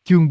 Chương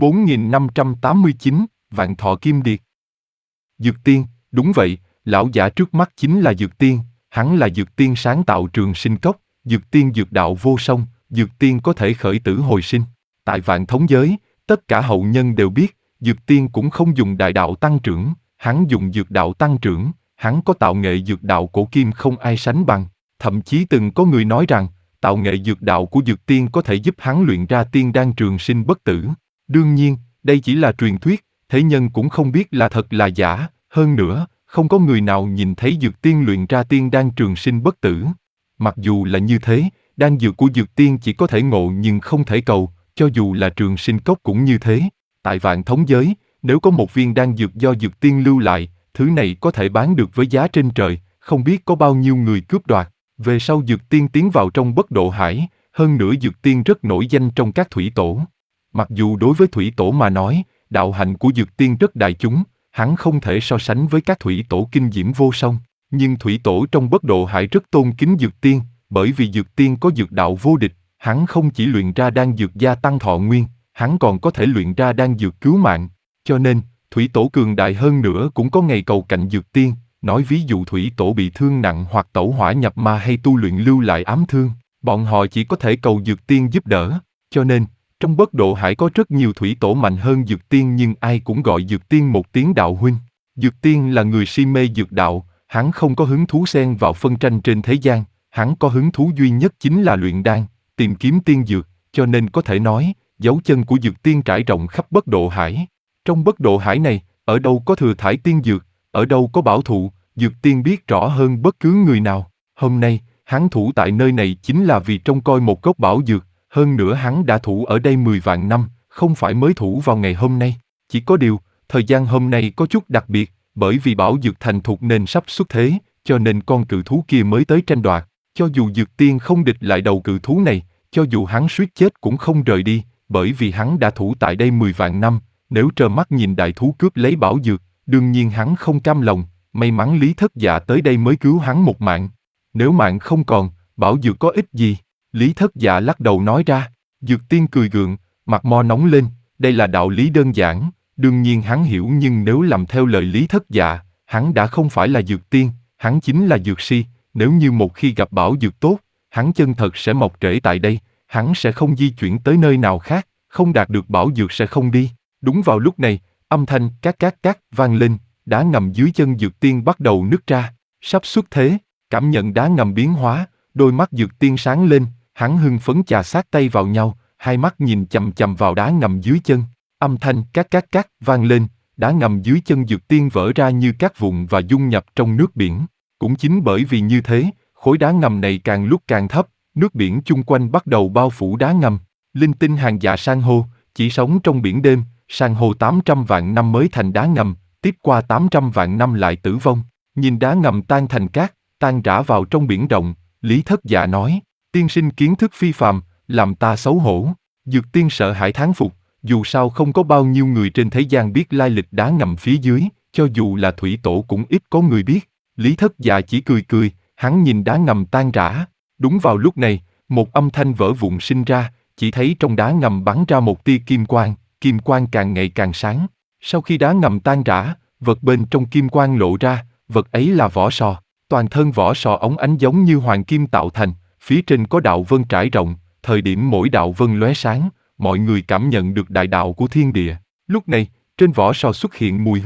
4589, Vạn Thọ Kim Điệt. Dược tiên, đúng vậy, lão giả trước mắt chính là Dược tiên, hắn là Dược tiên sáng tạo Trường Sinh Cốc, Dược tiên dược đạo vô song, Dược tiên có thể khởi tử hồi sinh. Tại Vạn Thống giới, tất cả hậu nhân đều biết, Dược tiên cũng không dùng đại đạo tăng trưởng, hắn dùng dược đạo tăng trưởng, hắn có tạo nghệ dược đạo cổ kim không ai sánh bằng. Thậm chí từng có người nói rằng, tạo nghệ dược đạo của Dược tiên có thể giúp hắn luyện ra tiên đan trường sinh bất tử. Đương nhiên, đây chỉ là truyền thuyết, thế nhân cũng không biết là thật là giả, hơn nữa, không có người nào nhìn thấy Dược tiên luyện ra tiên đan trường sinh bất tử. Mặc dù là như thế, đan dược của Dược tiên chỉ có thể ngộ nhưng không thể cầu, cho dù là Trường Sinh Cốc cũng như thế. Tại Vạn Thống giới, nếu có một viên đan dược do Dược tiên lưu lại, thứ này có thể bán được với giá trên trời, không biết có bao nhiêu người cướp đoạt. Về sau Dược tiên tiến vào trong Bất Độ Hải, hơn nữa Dược tiên rất nổi danh trong các thủy tổ. Mặc dù đối với thủy tổ mà nói, đạo hạnh của Dược tiên rất đại chúng, hắn không thể so sánh với các thủy tổ kinh diễm vô song, nhưng thủy tổ trong Bất Độ Hải rất tôn kính Dược tiên, bởi vì Dược tiên có dược đạo vô địch, hắn không chỉ luyện ra đan dược gia tăng thọ nguyên, hắn còn có thể luyện ra đan dược cứu mạng, cho nên, thủy tổ cường đại hơn nữa cũng có ngày cầu cạnh Dược tiên, nói ví dụ thủy tổ bị thương nặng hoặc tẩu hỏa nhập ma hay tu luyện lưu lại ám thương, bọn họ chỉ có thể cầu Dược tiên giúp đỡ, cho nên, trong Bất Độ Hải có rất nhiều thủy tổ mạnh hơn Dược tiên nhưng ai cũng gọi Dược tiên một tiếng đạo huynh. Dược tiên là người si mê dược đạo, hắn không có hứng thú xen vào phân tranh trên thế gian, hắn có hứng thú duy nhất chính là luyện đan, tìm kiếm tiên dược, cho nên có thể nói, dấu chân của Dược tiên trải rộng khắp Bất Độ Hải. Trong Bất Độ Hải này, ở đâu có thừa thải tiên dược, ở đâu có bảo thụ, Dược tiên biết rõ hơn bất cứ người nào. Hôm nay, hắn thủ tại nơi này chính là vì trông coi một gốc bảo dược, hơn nữa hắn đã thủ ở đây 10 vạn năm, không phải mới thủ vào ngày hôm nay. Chỉ có điều, thời gian hôm nay có chút đặc biệt, bởi vì bảo dược thành thục nên sắp xuất thế, cho nên con cự thú kia mới tới tranh đoạt. Cho dù Dược tiên không địch lại đầu cự thú này, cho dù hắn suýt chết cũng không rời đi, bởi vì hắn đã thủ tại đây 10 vạn năm, nếu trơ mắt nhìn đại thú cướp lấy bảo dược, đương nhiên hắn không cam lòng, may mắn Lý Thất Dạ tới đây mới cứu hắn một mạng. Nếu mạng không còn, bảo dược có ích gì? Lý Thất Dạ lắc đầu nói ra. Dược tiên cười gượng, mặt mo nóng lên, đây là đạo lý đơn giản, đương nhiên hắn hiểu nhưng nếu làm theo lời Lý Thất Dạ, hắn đã không phải là Dược tiên, hắn chính là dược si, nếu như một khi gặp bảo dược tốt, hắn chân thật sẽ mọc rễ tại đây, hắn sẽ không di chuyển tới nơi nào khác, không đạt được bảo dược sẽ không đi. Đúng vào lúc này, âm thanh cát vang lên, đá ngầm dưới chân Dược tiên bắt đầu nứt ra, sắp xuất thế, cảm nhận đá ngầm biến hóa, đôi mắt Dược tiên sáng lên, hắn hưng phấn chà sát tay vào nhau, hai mắt nhìn chằm chằm vào đá ngầm dưới chân, âm thanh cát vang lên, đá ngầm dưới chân Dược tiên vỡ ra như cát vụn và dung nhập trong nước biển. Cũng chính bởi vì như thế, khối đá ngầm này càng lúc càng thấp, nước biển chung quanh bắt đầu bao phủ đá ngầm. Linh tinh hàng dạ san hô, chỉ sống trong biển đêm, san hô 800 vạn năm mới thành đá ngầm, tiếp qua 800 vạn năm lại tử vong. Nhìn đá ngầm tan thành cát, tan rã vào trong biển rộng, Lý Thất Dạ nói, tiên sinh kiến thức phi phàm, làm ta xấu hổ. Dược tiên sợ hãi thán phục, dù sao không có bao nhiêu người trên thế gian biết lai lịch đá ngầm phía dưới, cho dù là thủy tổ cũng ít có người biết. Lý Thất Dạ chỉ cười, hắn nhìn đá ngầm tan rã. Đúng vào lúc này, một âm thanh vỡ vụn sinh ra, chỉ thấy trong đá ngầm bắn ra một tia kim quang càng ngày càng sáng. Sau khi đá ngầm tan rã, vật bên trong kim quang lộ ra, vật ấy là vỏ sò. Toàn thân vỏ sò óng ánh giống như hoàng kim tạo thành, phía trên có đạo vân trải rộng, thời điểm mỗi đạo vân lóe sáng, mọi người cảm nhận được đại đạo của thiên địa. Lúc này, trên vỏ sò xuất hiện mùi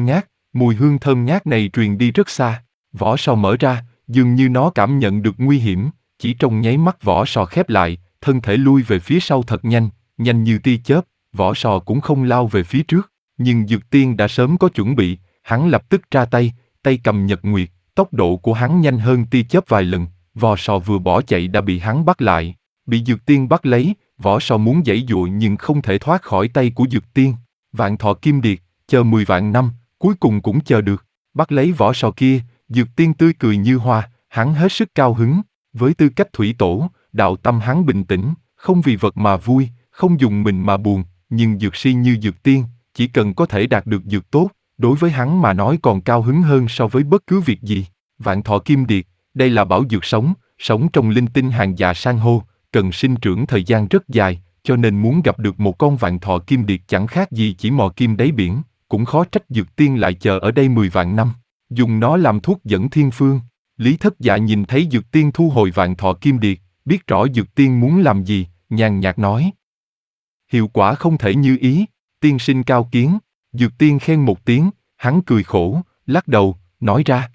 hương thơm ngát này truyền đi rất xa. Vỏ sò mở ra, dường như nó cảm nhận được nguy hiểm, chỉ trong nháy mắt vỏ sò khép lại, thân thể lui về phía sau thật nhanh, nhanh như tia chớp, vỏ sò cũng không lao về phía trước. Nhưng Dược tiên đã sớm có chuẩn bị, hắn lập tức ra tay, tay cầm nhật nguyệt, tốc độ của hắn nhanh hơn tia chớp vài lần, vỏ sò vừa bỏ chạy đã bị hắn bắt lại. Bị Dược tiên bắt lấy, vỏ sò muốn giãy giụa nhưng không thể thoát khỏi tay của Dược tiên. Vạn Thọ Kim Điệt, chờ 10 vạn năm, cuối cùng cũng chờ được. Bắt lấy vỏ sò kia, Dược tiên tươi cười như hoa, hắn hết sức cao hứng. Với tư cách thủy tổ, đạo tâm hắn bình tĩnh, không vì vật mà vui, không dùng mình mà buồn. Nhưng dược si như Dược tiên, chỉ cần có thể đạt được dược tốt, đối với hắn mà nói còn cao hứng hơn so với bất cứ việc gì. Vạn Thọ Kim Điệt, đây là bảo dược sống trong linh tinh hàng dạ san hô, cần sinh trưởng thời gian rất dài, cho nên muốn gặp được một con vạn thọ kim điệp chẳng khác gì chỉ mò kim đáy biển, cũng khó trách Dược Tiên lại chờ ở đây 10 vạn năm, dùng nó làm thuốc dẫn thiên phương. Lý Thất Dạ nhìn thấy Dược Tiên thu hồi vạn thọ kim điệp, biết rõ Dược Tiên muốn làm gì, nhàn nhạt nói. Hiệu quả không thể như ý, tiên sinh cao kiến. Dược Tiên khen một tiếng, hắn cười khổ, lắc đầu, nói ra.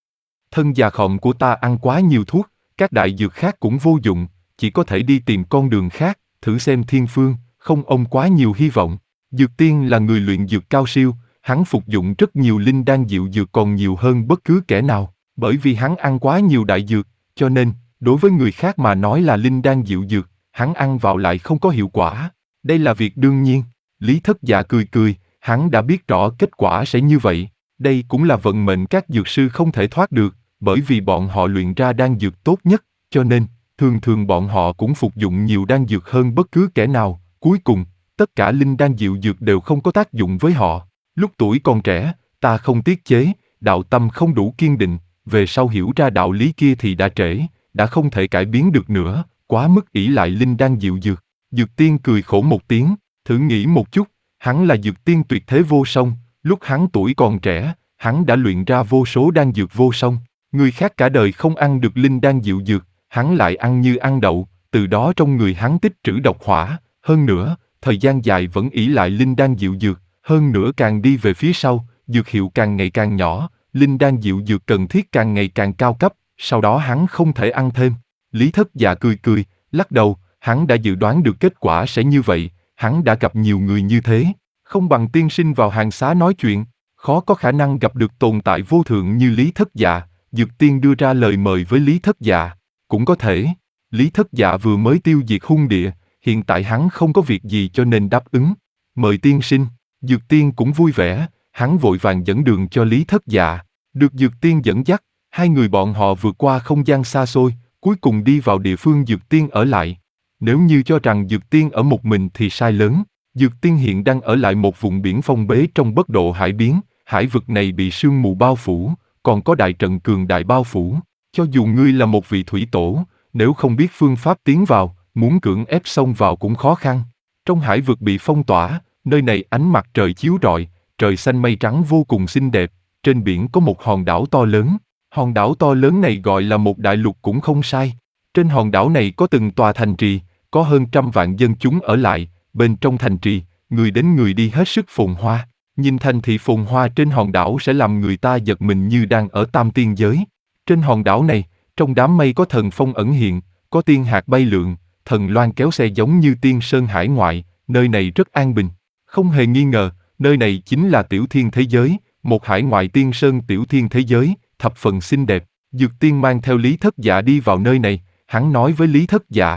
Thân già khòm của ta ăn quá nhiều thuốc, các đại dược khác cũng vô dụng, chỉ có thể đi tìm con đường khác, thử xem thiên phương, không ôm quá nhiều hy vọng. Dược Tiên là người luyện dược cao siêu, hắn phục dụng rất nhiều linh đan diệu dược còn nhiều hơn bất cứ kẻ nào, bởi vì hắn ăn quá nhiều đại dược, cho nên, đối với người khác mà nói là linh đan diệu dược, hắn ăn vào lại không có hiệu quả. Đây là việc đương nhiên. Lý Thất Dạ cười cười, hắn đã biết rõ kết quả sẽ như vậy. Đây cũng là vận mệnh các dược sư không thể thoát được, bởi vì bọn họ luyện ra đan dược tốt nhất, cho nên, thường thường bọn họ cũng phục dụng nhiều đan dược hơn bất cứ kẻ nào. Cuối cùng, tất cả linh đan diệu dược đều không có tác dụng với họ. Lúc tuổi còn trẻ, ta không tiết chế, đạo tâm không đủ kiên định, về sau hiểu ra đạo lý kia thì đã trễ, đã không thể cải biến được nữa, quá mức ỷ lại linh đan diệu dược. Dược Tiên cười khổ một tiếng, thử nghĩ một chút, hắn là Dược Tiên tuyệt thế vô song, lúc hắn tuổi còn trẻ, hắn đã luyện ra vô số đan dược vô song. Người khác cả đời không ăn được linh đan diệu dược, hắn lại ăn như ăn đậu, từ đó trong người hắn tích trữ độc hỏa, hơn nữa, thời gian dài vẫn ỷ lại linh đan diệu dược, hơn nữa càng đi về phía sau, dược hiệu càng ngày càng nhỏ, linh đan diệu dược cần thiết càng ngày càng cao cấp, sau đó hắn không thể ăn thêm. Lý Thất Dạ cười cười, lắc đầu, hắn đã dự đoán được kết quả sẽ như vậy, hắn đã gặp nhiều người như thế, không bằng tiên sinh vào hàng xá nói chuyện, khó có khả năng gặp được tồn tại vô thượng như Lý Thất Dạ. Dược Tiên đưa ra lời mời với Lý Thất Dạ, cũng có thể. Lý Thất Dạ vừa mới tiêu diệt hung địa, hiện tại hắn không có việc gì cho nên đáp ứng. Mời tiên sinh. Dược Tiên cũng vui vẻ, hắn vội vàng dẫn đường cho Lý Thất Dạ. Được Dược Tiên dẫn dắt, hai người bọn họ vượt qua không gian xa xôi, cuối cùng đi vào địa phương Dược Tiên ở lại. Nếu như cho rằng Dược Tiên ở một mình thì sai lớn. Dược Tiên hiện đang ở lại một vùng biển phong bế trong bất độ hải biến, hải vực này bị sương mù bao phủ, còn có đại trận cường đại bao phủ. Cho dù ngươi là một vị thủy tổ, nếu không biết phương pháp tiến vào, muốn cưỡng ép xông vào cũng khó khăn. Trong hải vực bị phong tỏa, nơi này ánh mặt trời chiếu rọi, trời xanh mây trắng vô cùng xinh đẹp, trên biển có một hòn đảo to lớn. Hòn đảo to lớn này gọi là một đại lục cũng không sai. Trên hòn đảo này có từng tòa thành trì, có hơn 100 vạn dân chúng ở lại, bên trong thành trì, người đến người đi hết sức phồn hoa. Nhìn thành thị phồn hoa trên hòn đảo sẽ làm người ta giật mình như đang ở tam tiên giới. Trên hòn đảo này, trong đám mây có thần phong ẩn hiện, có tiên hạc bay lượn, thần loan kéo xe giống như tiên sơn hải ngoại, nơi này rất an bình. Không hề nghi ngờ, nơi này chính là tiểu thiên thế giới, một hải ngoại tiên sơn tiểu thiên thế giới, thập phần xinh đẹp. Dược Tiên mang theo Lý Thất Dạ đi vào nơi này, hắn nói với Lý Thất Dạ.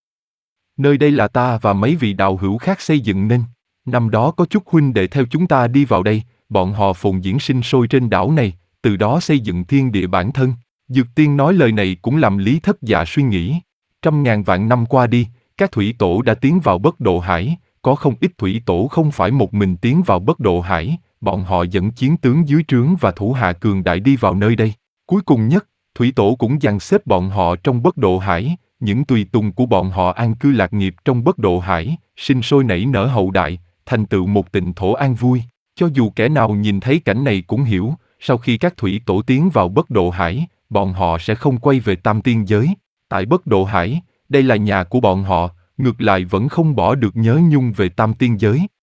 Nơi đây là ta và mấy vị đạo hữu khác xây dựng nên. Năm đó có chút huynh đệ theo chúng ta đi vào đây, bọn họ phồn diễn sinh sôi trên đảo này, từ đó xây dựng thiên địa bản thân. Dược Tiên nói lời này cũng làm Lý Thất Dạ suy nghĩ. 100.000 vạn năm qua đi, các thủy tổ đã tiến vào bất độ hải, có không ít thủy tổ không phải một mình tiến vào bất độ hải, bọn họ dẫn chiến tướng dưới trướng và thủ hạ cường đại đi vào nơi đây. Cuối cùng nhất, thủy tổ cũng dàn xếp bọn họ trong bất độ hải, những tùy tùng của bọn họ an cư lạc nghiệp trong bất độ hải, sinh sôi nảy nở hậu đại, thành tựu một tịnh thổ an vui. Cho dù kẻ nào nhìn thấy cảnh này cũng hiểu, sau khi các thủy tổ tiến vào bất độ hải, bọn họ sẽ không quay về tam tiên giới. Tại bất độ hải, đây là nhà của bọn họ, ngược lại vẫn không bỏ được nhớ nhung về tam tiên giới.